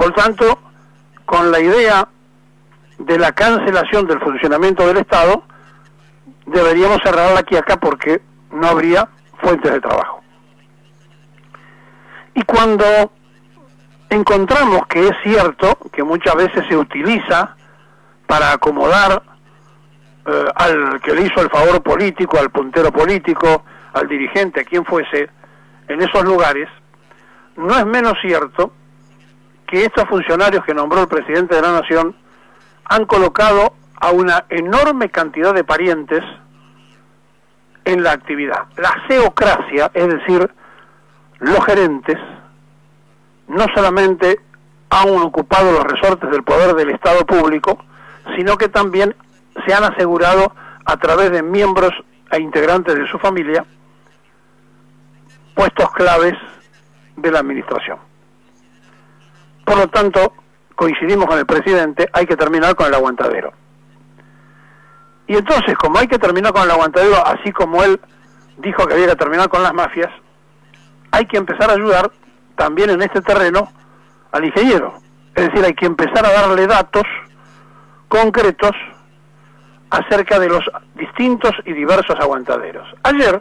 Por tanto, con la idea de la cancelación del funcionamiento del Estado, deberíamos cerrarla aquí acá porque no habría fuentes de trabajo. Y cuando encontramos que es cierto que muchas veces se utiliza para acomodar al que le hizo el favor político, al puntero político, al dirigente, a quien fuese, en esos lugares, no es menos cierto que estos funcionarios que nombró el presidente de la Nación han colocado a una enorme cantidad de parientes en la actividad. La ceocracia, es decir, los gerentes, no solamente han ocupado los resortes del poder del Estado público, sino que también se han asegurado a través de miembros e integrantes de su familia puestos claves de la administración. Por lo tanto, coincidimos con el presidente, hay que terminar con el aguantadero. Y entonces, como hay que terminar con el aguantadero, así como él dijo que había que terminar con las mafias, hay que empezar a ayudar también en este terreno al ingeniero. Es decir, hay que empezar a darle datos concretos acerca de los distintos y diversos aguantaderos. Ayer,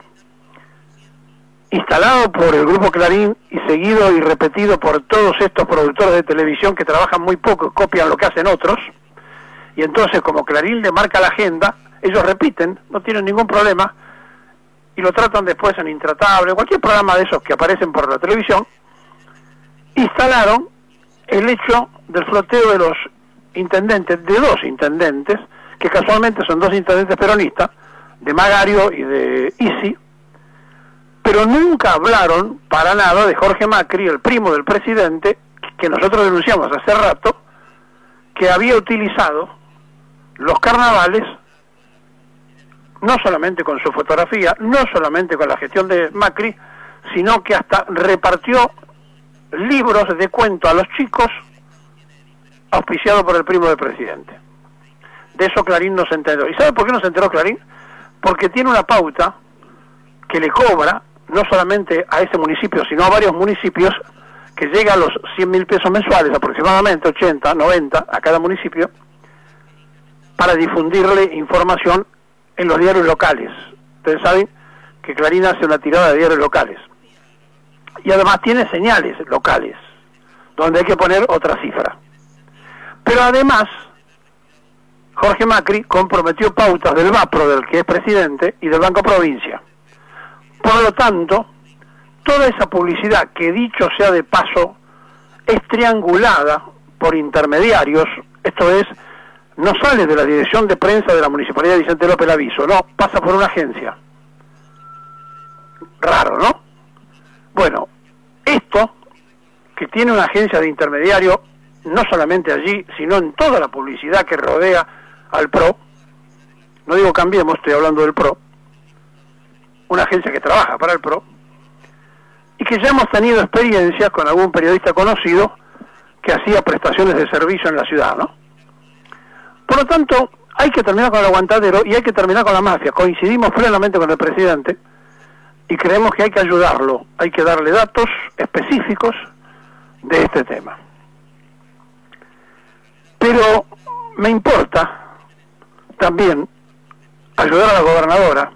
instalado por el Grupo Clarín y seguido y repetido por todos estos productores de televisión que trabajan muy poco, copian lo que hacen otros, y entonces como Clarín le marca la agenda, ellos repiten, no tienen ningún problema, y lo tratan después en Intratable, cualquier programa de esos que aparecen por la televisión, instalaron el hecho del floteo de los intendentes, de dos intendentes, que casualmente son dos intendentes peronistas, de Magario y de Isi, pero nunca hablaron para nada de Jorge Macri, el primo del presidente, que nosotros denunciamos hace rato, que había utilizado los carnavales, no solamente con su fotografía, no solamente con la gestión de Macri, sino que hasta repartió libros de cuento a los chicos auspiciados por el primo del presidente. De eso Clarín no se enteró. ¿Y sabe por qué no se enteró Clarín? Porque tiene una pauta que le cobra, no solamente a ese municipio, sino a varios municipios, que llega a los 100.000 pesos mensuales, aproximadamente 80, 90, a cada municipio, para difundirle información en los diarios locales. Ustedes saben que Clarín hace una tirada de diarios locales. Y además tiene señales locales, donde hay que poner otra cifra. Pero además, Jorge Macri comprometió pautas del BAPRO, del que es presidente, y del Banco Provincia. Por lo tanto, toda esa publicidad, que dicho sea de paso, es triangulada por intermediarios, esto es, no sale de la dirección de prensa de la Municipalidad de Vicente López Laviso, no, pasa por una agencia. Raro, ¿no? Bueno, esto, que tiene una agencia de intermediario, no solamente allí, sino en toda la publicidad que rodea al PRO, no digo Cambiemos, estoy hablando del PRO, una agencia que trabaja para el PRO, y que ya hemos tenido experiencias con algún periodista conocido que hacía prestaciones de servicio en la ciudad, ¿no? Por lo tanto, hay que terminar con el aguantadero y hay que terminar con la mafia. Coincidimos plenamente con el presidente y creemos que hay que ayudarlo, hay que darle datos específicos de este tema. Pero me importa también ayudar a la gobernadora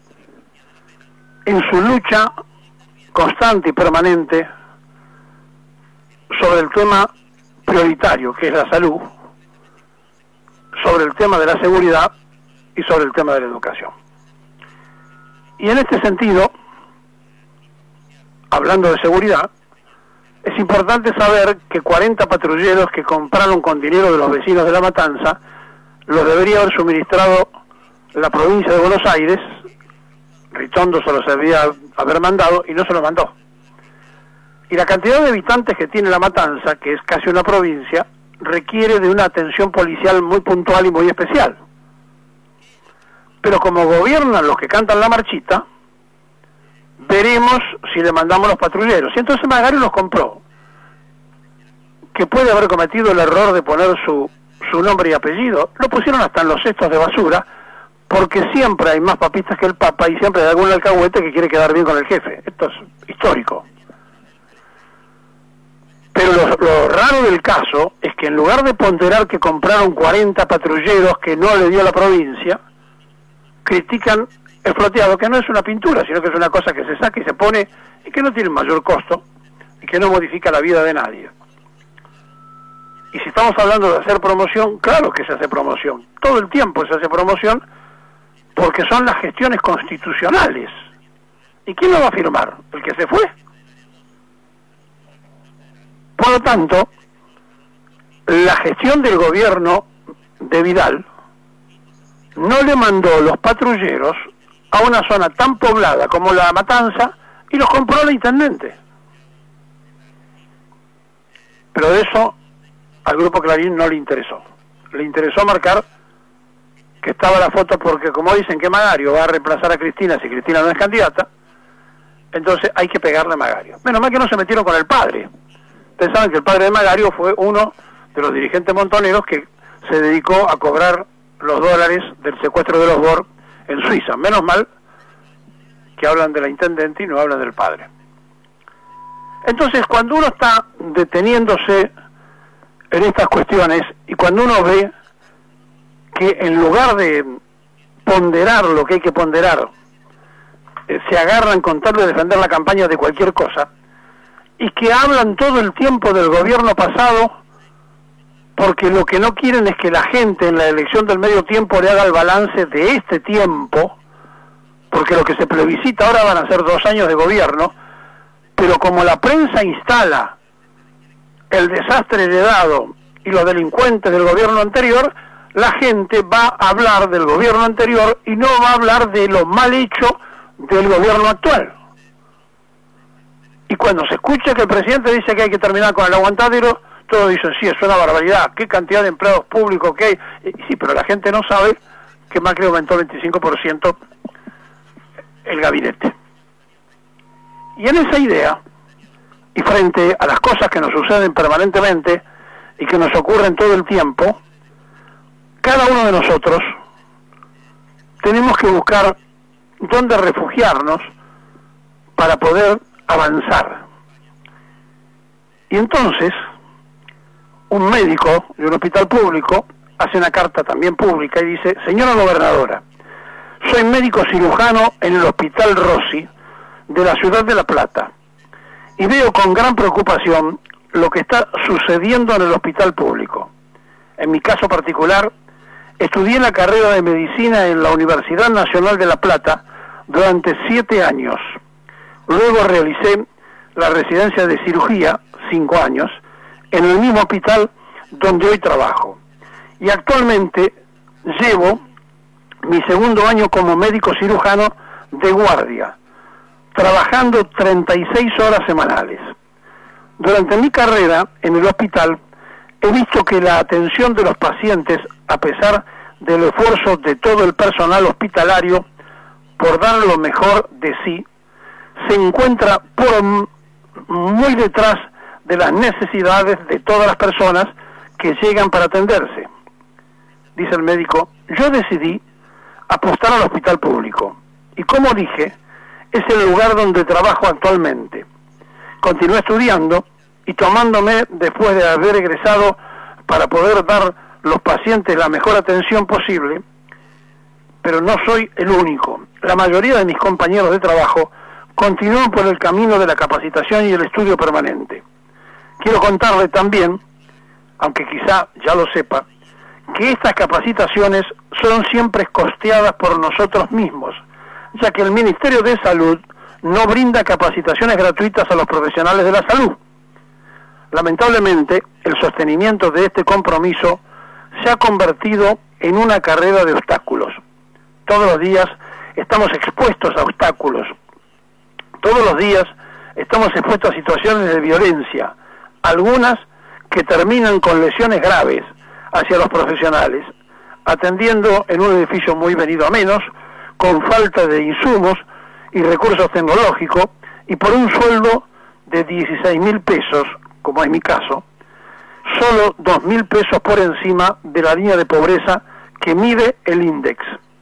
en su lucha constante y permanente sobre el tema prioritario, que es la salud, sobre el tema de la seguridad y sobre el tema de la educación. Y en este sentido, hablando de seguridad, es importante saber que 40 patrulleros que compraron con dinero de los vecinos de La Matanza los debería haber suministrado la provincia de Buenos Aires. Ritondo se los debía haber mandado y no se los mandó. Y la cantidad de habitantes que tiene La Matanza, que es casi una provincia, requiere de una atención policial muy puntual y muy especial. Pero como gobiernan los que cantan la marchita, veremos si le mandamos los patrulleros. Y entonces Magario los compró, que puede haber cometido el error de poner su nombre y apellido. Lo pusieron hasta en los cestos de basura, porque siempre hay más papistas que el Papa y siempre hay algún alcahuete que quiere quedar bien con el jefe. Esto es histórico. Pero lo raro del caso es que en lugar de ponderar que compraron 40 patrulleros que no le dio la provincia, critican el floteado, que no es una pintura, sino que es una cosa que se saca y se pone y que no tiene mayor costo y que no modifica la vida de nadie. Y si estamos hablando de hacer promoción, claro que se hace promoción, todo el tiempo se hace promoción, porque son las gestiones constitucionales. ¿Y quién lo va a firmar? ¿El que se fue? Por lo tanto, la gestión del gobierno de Vidal no le mandó los patrulleros a una zona tan poblada como La Matanza y los compró la intendente. Pero de eso al Grupo Clarín no le interesó. Le interesó marcar que estaba la foto porque, como dicen que Magario va a reemplazar a Cristina si Cristina no es candidata, entonces hay que pegarle a Magario. Menos mal que no se metieron con el padre. Ustedes saben que el padre de Magario fue uno de los dirigentes montoneros que se dedicó a cobrar los dólares del secuestro de los BOR en Suiza. Menos mal que hablan de la intendente y no hablan del padre. Entonces, cuando uno está deteniéndose en estas cuestiones y cuando uno ve que en lugar de ponderar lo que hay que ponderar, se agarran con tal de defender la campaña de cualquier cosa, y que hablan todo el tiempo del gobierno pasado, porque lo que no quieren es que la gente en la elección del medio tiempo le haga el balance de este tiempo, porque lo que se plebiscita ahora van a ser 2 años de gobierno, pero como la prensa instala el desastre heredado y los delincuentes del gobierno anterior, la gente va a hablar del gobierno anterior y no va a hablar de lo mal hecho del gobierno actual. Y cuando se escucha que el presidente dice que hay que terminar con el aguantadero, todos dicen, sí, es una barbaridad, qué cantidad de empleados públicos que hay. Y sí, pero la gente no sabe que Macri aumentó 25% el gabinete. Y en esa idea, y frente a las cosas que nos suceden permanentemente y que nos ocurren todo el tiempo, cada uno de nosotros tenemos que buscar dónde refugiarnos para poder avanzar. Y entonces, un médico de un hospital público hace una carta también pública y dice: señora gobernadora, soy médico cirujano en el Hospital Rossi de la ciudad de La Plata y veo con gran preocupación lo que está sucediendo en el hospital público. En mi caso particular, estudié la carrera de medicina en la Universidad Nacional de La Plata durante 7 años. Luego realicé la residencia de cirugía, 5 años, en el mismo hospital donde hoy trabajo. Y actualmente llevo mi 2.º año como médico cirujano de guardia, trabajando 36 horas semanales. Durante mi carrera en el hospital he visto que la atención de los pacientes, a pesar del esfuerzo de todo el personal hospitalario por dar lo mejor de sí, se encuentra por muy detrás de las necesidades de todas las personas que llegan para atenderse. Dice el médico: yo decidí apostar al hospital público y, como dije, es el lugar donde trabajo actualmente. Continué estudiando y tomándome después de haber egresado para poder dar a los pacientes la mejor atención posible, pero no soy el único. La mayoría de mis compañeros de trabajo continúan por el camino de la capacitación y el estudio permanente. Quiero contarle también, aunque quizá ya lo sepa, que estas capacitaciones son siempre costeadas por nosotros mismos, ya que el Ministerio de Salud no brinda capacitaciones gratuitas a los profesionales de la salud. Lamentablemente, el sostenimiento de este compromiso se ha convertido en una carrera de obstáculos. Todos los días estamos expuestos a obstáculos. Todos los días estamos expuestos a situaciones de violencia, algunas que terminan con lesiones graves hacia los profesionales, atendiendo en un edificio muy venido a menos, con falta de insumos y recursos tecnológicos, y por un sueldo de 16.000 pesos, como es mi caso, solo 2.000 pesos por encima de la línea de pobreza que mide el INDEX.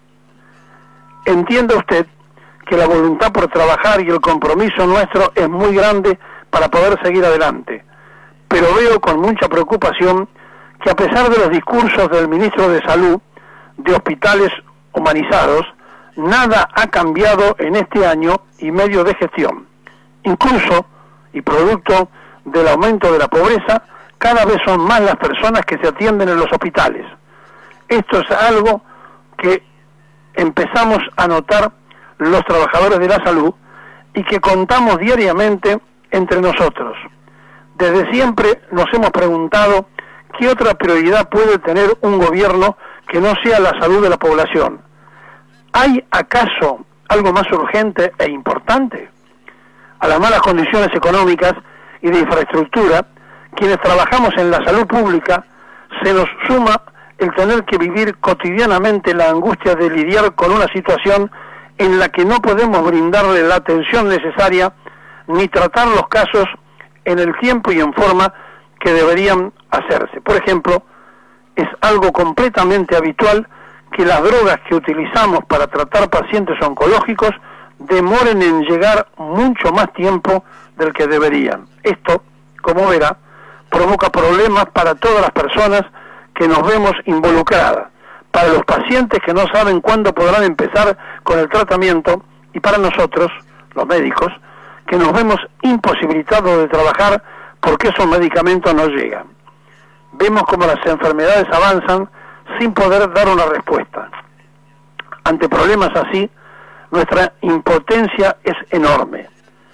Entienda usted que la voluntad por trabajar y el compromiso nuestro es muy grande para poder seguir adelante, pero veo con mucha preocupación que a pesar de los discursos del ministro de Salud de hospitales humanizados, nada ha cambiado en este año y medio de gestión. Incluso, y producto del aumento de la pobreza, cada vez son más las personas que se atienden en los hospitales. Esto es algo que empezamos a notar los trabajadores de la salud y que contamos diariamente entre nosotros. Desde siempre nos hemos preguntado qué otra prioridad puede tener un gobierno que no sea la salud de la población. ¿Hay acaso algo más urgente e importante? A las malas condiciones económicas y de infraestructura, quienes trabajamos en la salud pública, se nos suma el tener que vivir cotidianamente la angustia de lidiar con una situación en la que no podemos brindarle la atención necesaria ni tratar los casos en el tiempo y en forma que deberían hacerse. Por ejemplo, es algo completamente habitual que las drogas que utilizamos para tratar pacientes oncológicos demoren en llegar mucho más tiempo del que deberían. Esto, como verá, provoca problemas para todas las personas que nos vemos involucradas, para los pacientes que no saben cuándo podrán empezar con el tratamiento y para nosotros, los médicos, que nos vemos imposibilitados de trabajar porque esos medicamentos no llegan. Vemos como las enfermedades avanzan sin poder dar una respuesta. Ante problemas así, nuestra impotencia es enorme.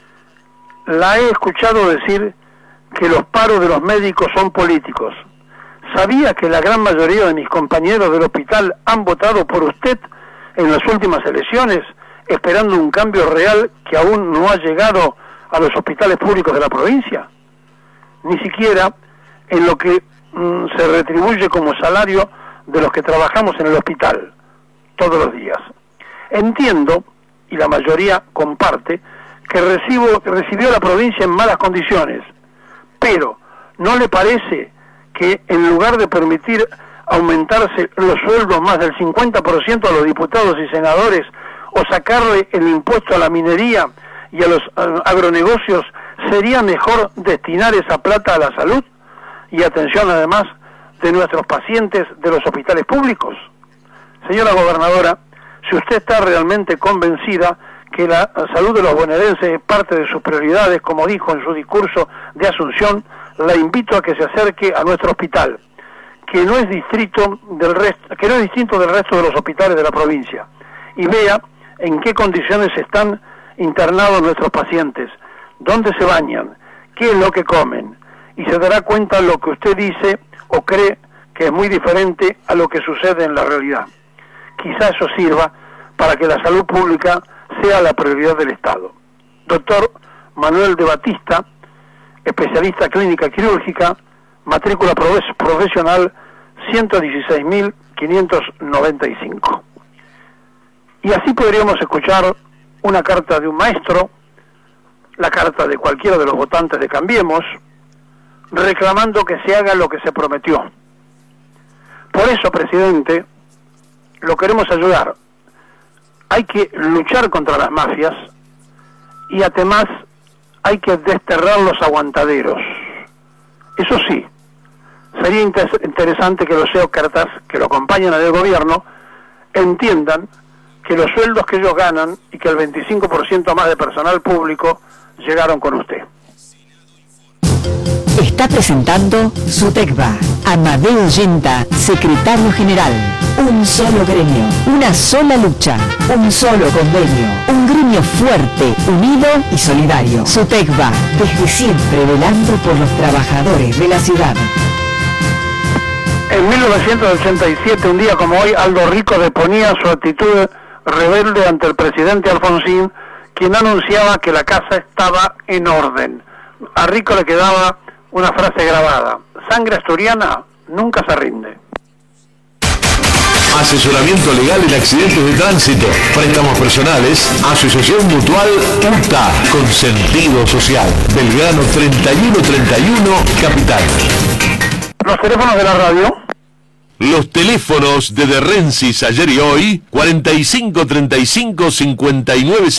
La he escuchado decir que los paros de los médicos son políticos. ¿Sabía que la gran mayoría de mis compañeros del hospital han votado por usted en las últimas elecciones, esperando un cambio real que aún no ha llegado a los hospitales públicos de la provincia? Ni siquiera en lo que se retribuye como salario de los que trabajamos en el hospital todos los días. Entiendo, y la mayoría comparte, que recibió la provincia en malas condiciones, pero ¿no le parece que en lugar de permitir aumentarse los sueldos más del 50% a los diputados y senadores, o sacarle el impuesto a la minería y a los agronegocios, sería mejor destinar esa plata a la salud y atención además de nuestros pacientes de los hospitales públicos? Señora gobernadora, si usted está realmente convencida que la salud de los bonaerenses es parte de sus prioridades, como dijo en su discurso de Asunción, la invito a que se acerque a nuestro hospital, que no es distinto del resto de los hospitales de la provincia, y vea en qué condiciones están internados nuestros pacientes, dónde se bañan, qué es lo que comen, y se dará cuenta lo que usted dice o cree que es muy diferente a lo que sucede en la realidad. Quizá eso sirva para que la salud pública sea la prioridad del Estado. Doctor Manuel de Batista, especialista clínica quirúrgica, matrícula profesional 116.595. Y así podríamos escuchar una carta de un maestro, la carta de cualquiera de los votantes de Cambiemos, reclamando que se haga lo que se prometió. Por eso, presidente, lo queremos ayudar. Hay que luchar contra las mafias y además hay que desterrar los aguantaderos. Eso sí, sería interesante que los geócratas que lo acompañan al gobierno entiendan que los sueldos que ellos ganan y que el 25% más de personal público llegaron con usted. Está presentando SUTECBA. Amadeo Yenta, secretario general. Un solo gremio, una sola lucha, un solo convenio. Un gremio fuerte, unido y solidario. SUTECBA, desde siempre velando por los trabajadores de la ciudad. En 1987, un día como hoy, Aldo Rico deponía su actitud rebelde ante el presidente Alfonsín, quien anunciaba que la casa estaba en orden. A Rico le quedaba una frase grabada: sangre asturiana nunca se rinde. Asesoramiento legal en accidentes de tránsito, préstamos personales, Asociación Mutual UTA, con sentido social. Belgrano 3131, Capital. Los teléfonos de la radio. Los teléfonos de Rensis ayer y hoy: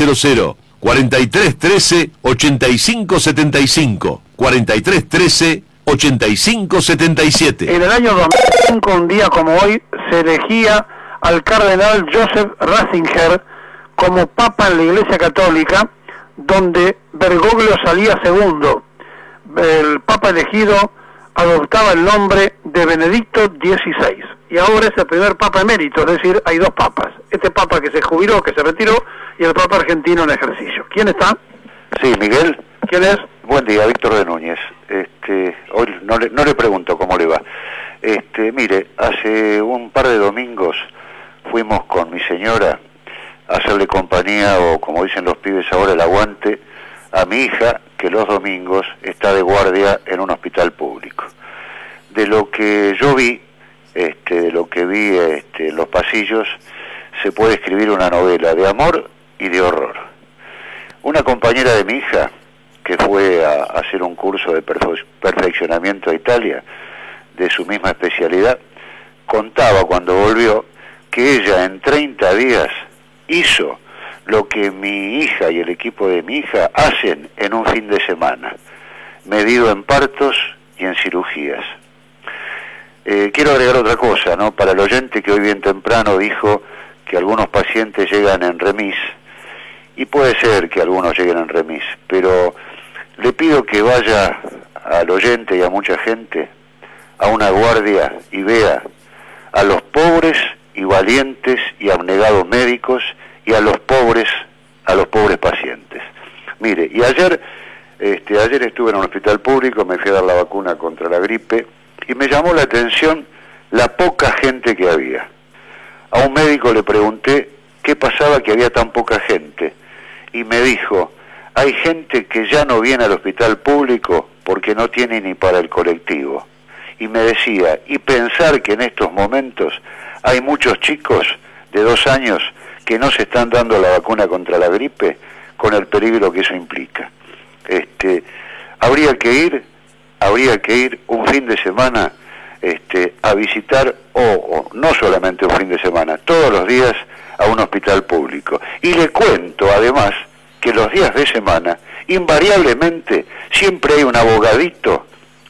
4535-5900, 4313-8575, 4313 8577. En el año 2005, un día como hoy, se elegía al cardenal Joseph Ratzinger como papa en la Iglesia Católica, donde Bergoglio salía segundo. El papa elegido adoptaba el nombre de Benedicto XVI, y ahora es el primer papa emérito, es decir, hay dos papas. Este papa que se jubiló, que se retiró, y el papa argentino en ejercicio. ¿Quién está? Sí, Miguel. ¿Quién es? Buen día, Víctor de Núñez. Hoy no le pregunto cómo le va. Mire, hace un par de domingos fuimos con mi señora a hacerle compañía, o como dicen los pibes ahora, el aguante, a mi hija, que los domingos está de guardia en un hospital público. De lo que yo vi, de lo que vi en los pasillos, se puede escribir una novela de amor y de horror. Una compañera de mi hija, que fue a hacer un curso de perfeccionamiento a Italia, de su misma especialidad, contaba cuando volvió que ella en 30 días hizo lo que mi hija y el equipo de mi hija hacen en un fin de semana, medido en partos y en cirugías. Quiero agregar otra cosa, ¿no? Para el oyente que hoy bien temprano dijo que algunos pacientes llegan en remis, y puede ser que algunos lleguen en remis, pero le pido que vaya al oyente y a mucha gente a una guardia y vea a los pobres y valientes y abnegados médicos y a los pobres pacientes. Mire, y ayer estuve en un hospital público, me fui a dar la vacuna contra la gripe y me llamó la atención la poca gente que había. A un médico le pregunté qué pasaba que había tan poca gente y me dijo: hay gente que ya no viene al hospital público porque no tiene ni para el colectivo. Y me decía, y pensar que en estos momentos hay muchos chicos de 2 años que no se están dando la vacuna contra la gripe, con el peligro que eso implica. Habría que ir un fin de semana a visitar, o no solamente un fin de semana, todos los días a un hospital público. Y le cuento además que los días de semana, invariablemente, siempre hay un abogadito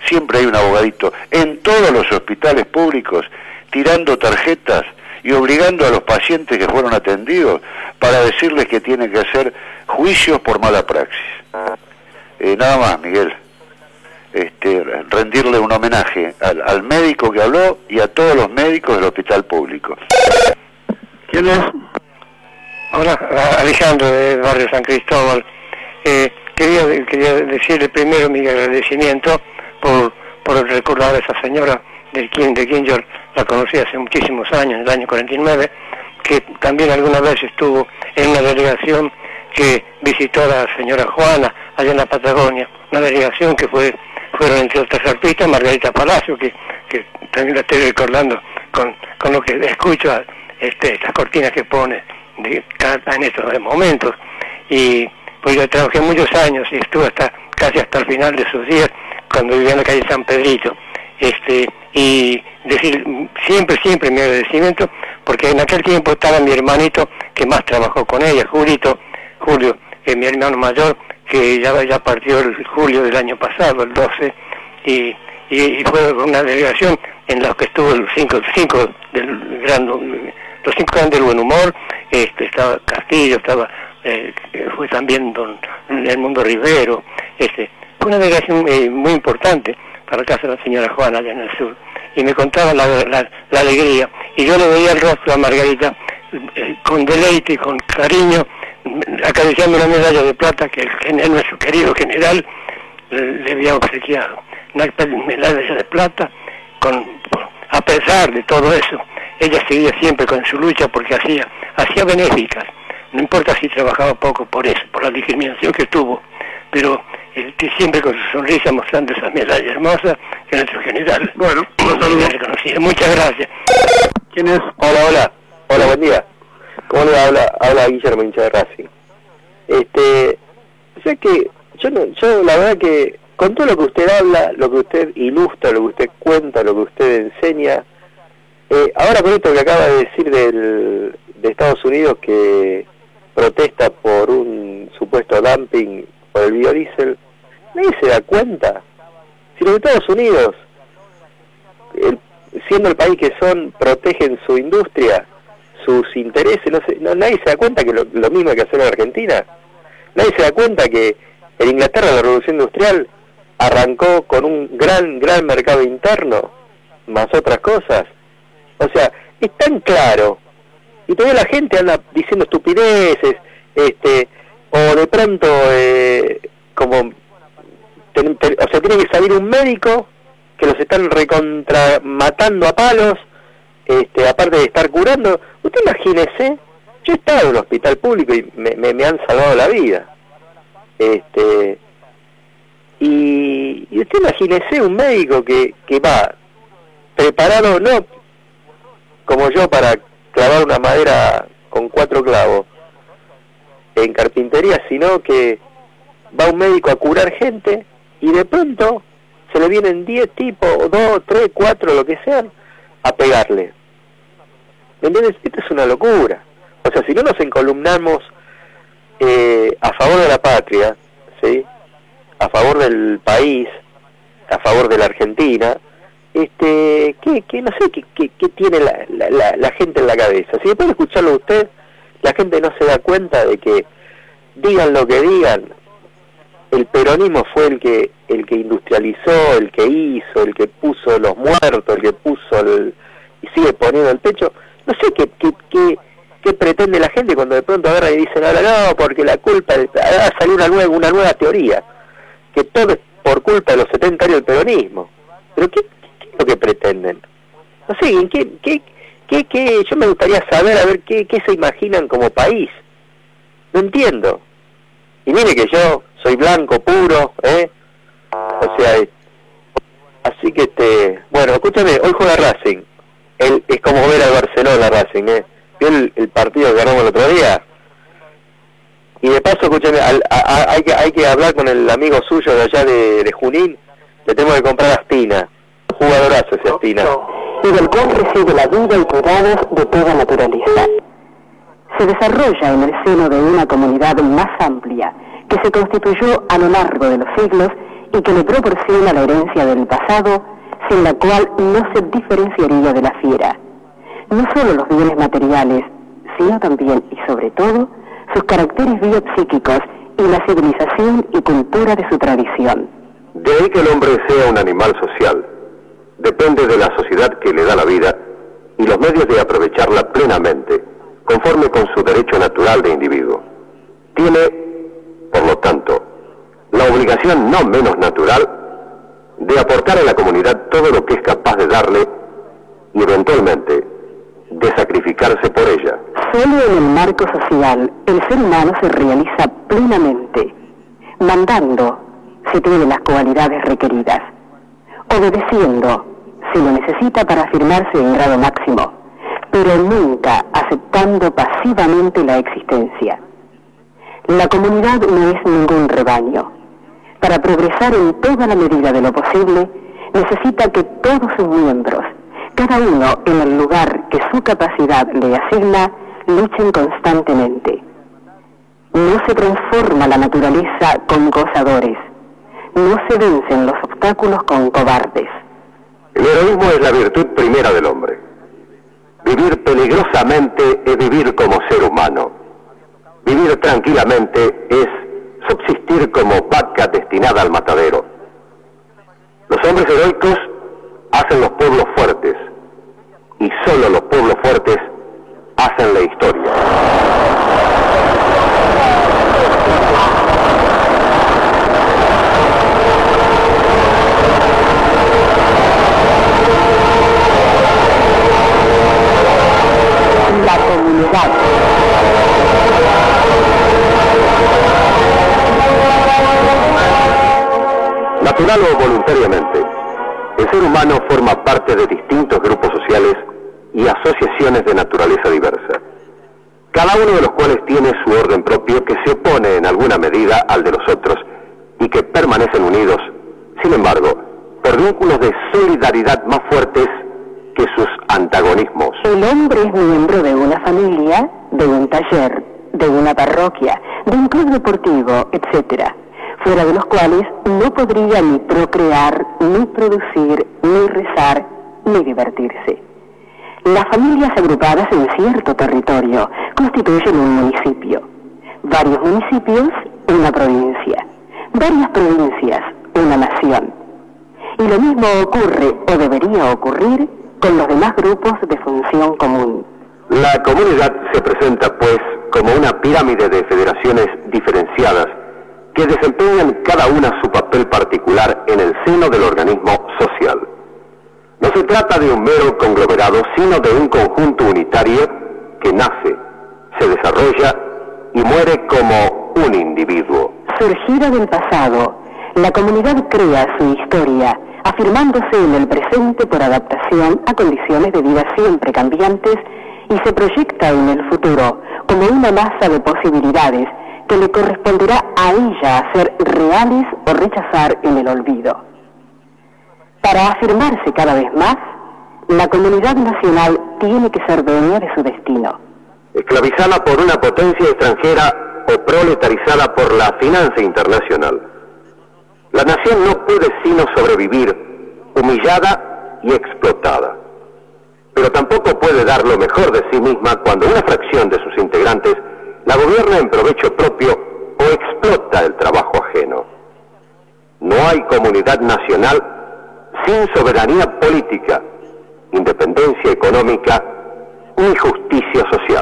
en todos los hospitales públicos, tirando tarjetas y obligando a los pacientes que fueron atendidos para decirles que tienen que hacer juicios por mala praxis. Nada más, Miguel. Rendirle un homenaje al médico que habló y a todos los médicos del hospital público. ¿Quién es? Hola, Alejandro de Barrio San Cristóbal. Quería decirle primero mi agradecimiento por recordar a esa señora de quien yo la conocí hace muchísimos años, en el año 49, que también alguna vez estuvo en una delegación que visitó a la señora Juana allá en la Patagonia, una delegación que fueron entre otras artistas Margarita Palacio, que también la estoy recordando con lo que escucho, estas cortinas que pone en estos momentos. Y pues yo trabajé muchos años y estuve casi hasta el final de sus días cuando vivía en la calle San Pedrito. Y decir siempre mi agradecimiento, porque en aquel tiempo estaba mi hermanito que más trabajó con ella, Julio, mi hermano mayor, que ya partió el julio del año pasado, el 12, y fue una delegación en la que estuvo los cinco grandes del buen humor. Estaba Castillo, fue también don Edmundo Rivero. Fue una delegación muy importante para la casa de la señora Juana allá en el sur, y me contaba la alegría, y yo le veía el rostro a Margarita con deleite y con cariño, acariciando una medalla de plata que nuestro querido general le había obsequiado, una medalla de plata. A pesar de todo eso, ella seguía siempre con su lucha, porque hacía benéficas, no importa si trabajaba poco por eso, por la discriminación que tuvo, pero siempre con su sonrisa mostrando esa medalla hermosa que nuestro general. Bueno, reconocido. Muchas gracias. ¿Quién es? Hola, buen día. ¿Cómo le habla Guillermo, hincha de Racing? O sea que yo la verdad que con todo lo que usted habla, lo que usted ilustra, lo que usted cuenta, lo que usted enseña, ahora con esto que acaba de decir de Estados Unidos, que protesta por un supuesto dumping por el biodiesel, ¿nadie se da cuenta? Si los Estados Unidos, siendo el país que son, protegen su industria, sus intereses, nadie se da cuenta que lo mismo hay que hacer en Argentina. Nadie se da cuenta que en Inglaterra la revolución industrial arrancó con un gran mercado interno, más otras cosas. O sea, es tan claro, y todavía la gente anda diciendo estupideces, o de pronto, o sea, tiene que salir un médico que los están matando a palos, aparte de estar curando. Usted imagínese, yo he estado en un hospital público y me han salvado la vida. Y usted imagínese un médico que va preparado, no como yo para clavar una madera con 4 clavos en carpintería, sino que va un médico a curar gente y de pronto se le vienen 10 tipos, 2, 3, 4, lo que sean, a pegarle. ¿Me entiendes? Esto es una locura. O sea, si no nos encolumnamos a favor de la patria, ¿sí?, a favor del país, a favor de la Argentina, que no sé qué tiene la gente en la cabeza. Si después de escucharlo a usted, la gente no se da cuenta de que, digan lo que digan, el peronismo fue el que industrializó, el que hizo, el que puso los muertos, el que puso y sigue poniendo el pecho. No sé qué pretende la gente cuando de pronto agarra y dicen, ahora no, porque la culpa, salió una nueva teoría, que todo es por culpa de los 70 años del peronismo. Pero ¿qué es lo que pretenden? No sé, ¿qué? Yo me gustaría saber, a ver, qué se imaginan como país. No entiendo. Y mire que yo soy blanco, puro, o sea, así que bueno, escúchame, hoy juega Racing. Es como ver al Barcelona Racing, ¿Vio el partido que ganamos el otro día? Y de paso, escúchame, hay que hablar con el amigo suyo de allá de Junín. Le tengo que comprar Astina, jugadorazo ese Astina. Y del cual recibe la vida y cuidados de toda naturaleza. Se desarrolla en el seno de una comunidad más amplia que se constituyó a lo largo de los siglos y que le proporciona la herencia del pasado, sin la cual no se diferenciaría de la fiera. No solo los bienes materiales, sino también y sobre todo sus caracteres biopsíquicos y la civilización y cultura de su tradición. De ahí que el hombre sea un animal social. Depende de la sociedad que le da la vida y los medios de aprovecharla plenamente, conforme con su derecho natural de individuo. Tiene, por lo tanto, la obligación no menos natural de aportar a la comunidad todo lo que es capaz de darle y eventualmente de sacrificarse por ella. Solo en el marco social el ser humano se realiza plenamente, mandando si tiene las cualidades requeridas, obedeciendo si lo necesita para afirmarse en grado máximo, pero nunca aceptando pasivamente la existencia. La comunidad no es ningún rebaño. Para progresar en toda la medida de lo posible, necesita que todos sus miembros, cada uno en el lugar que su capacidad le asigna, luchen constantemente. No se transforma la naturaleza con gozadores, no se vencen los obstáculos con cobardes. El heroísmo es la virtud primera del hombre. Vivir peligrosamente es vivir como ser humano. Vivir tranquilamente es subsistir como vaca destinada al matadero. Los hombres heroicos hacen los pueblos fuertes, y solo los pueblos fuertes hacen la historia. La comunidad. Natural o voluntariamente, el ser humano forma parte de distintos grupos sociales y asociaciones de naturaleza diversa, cada uno de los cuales tiene su orden propio que se opone en alguna medida al de los otros y que permanecen unidos, sin embargo, por vínculos de solidaridad más fuertes que sus antagonismos. El hombre es miembro de una familia, de un taller, de una parroquia, de un club deportivo, etc. fuera de los cuales no podría ni procrear, ni producir, ni rezar, ni divertirse. Las familias agrupadas en cierto territorio constituyen un municipio. Varios municipios, una provincia. Varias provincias, una nación. Y lo mismo ocurre, o debería ocurrir, con los demás grupos de función común. La comunidad se presenta, pues, como una pirámide de federaciones diferenciadas que desempeñan cada una su papel particular en el seno del organismo social. No se trata de un mero conglomerado, sino de un conjunto unitario que nace, se desarrolla y muere como un individuo. Surgida del pasado, la comunidad crea su historia, afirmándose en el presente por adaptación a condiciones de vida siempre cambiantes, y se proyecta en el futuro como una masa de posibilidades que le corresponderá a ella hacer reales o rechazar en el olvido. Para afirmarse cada vez más, la comunidad nacional tiene que ser dueña de su destino. Esclavizada por una potencia extranjera o proletarizada por la finanza internacional, la nación no puede sino sobrevivir humillada y explotada. Pero tampoco puede dar lo mejor de sí misma cuando una fracción de sus integrantes la gobierna en provecho propio o explota el trabajo ajeno. No hay comunidad nacional sin soberanía política, independencia económica ni justicia social.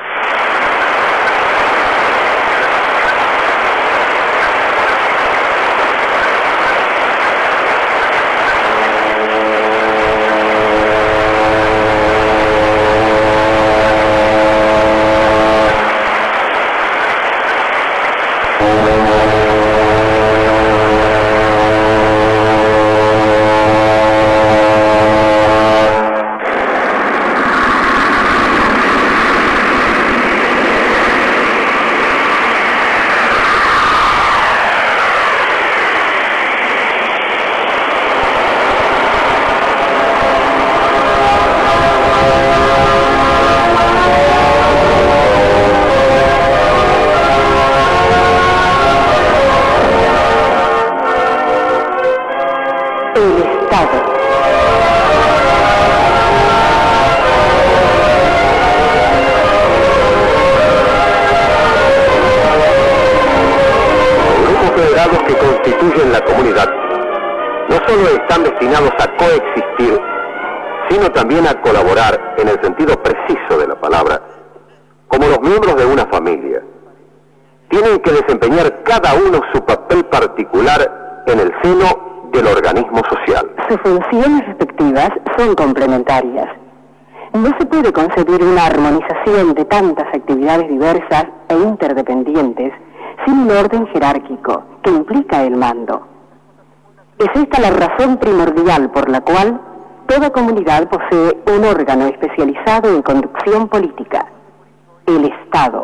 También a colaborar en el sentido preciso de la palabra, como los miembros de una familia. Tienen que desempeñar cada uno su papel particular en el seno del organismo social. Sus funciones respectivas son complementarias. No se puede concebir una armonización de tantas actividades diversas e interdependientes sin un orden jerárquico que implica el mando. Es esta la razón primordial por la cual toda comunidad posee un órgano especializado en conducción política, el Estado.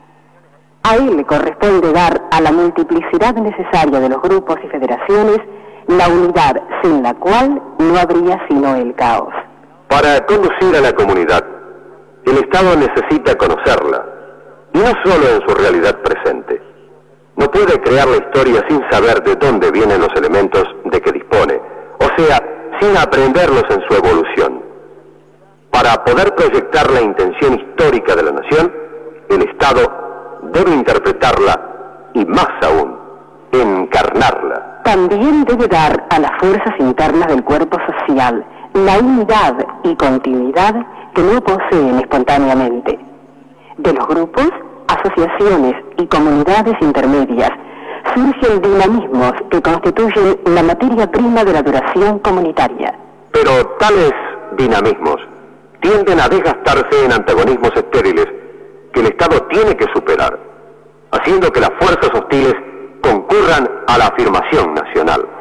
A él le corresponde dar a la multiplicidad necesaria de los grupos y federaciones la unidad sin la cual no habría sino el caos. Para conducir a la comunidad, el Estado necesita conocerla, y no solo en su realidad presente. No puede crear la historia sin saber de dónde vienen los elementos de que dispone, o sea, sin aprenderlos en su evolución. Para poder proyectar la intención histórica de la nación, el Estado debe interpretarla y, más aún, encarnarla. También debe dar a las fuerzas internas del cuerpo social la unidad y continuidad que no poseen espontáneamente. De los grupos, asociaciones y comunidades intermedias surgen dinamismos que constituyen la materia prima de la duración comunitaria. Pero tales dinamismos tienden a desgastarse en antagonismos estériles que el Estado tiene que superar, haciendo que las fuerzas hostiles concurran a la afirmación nacional.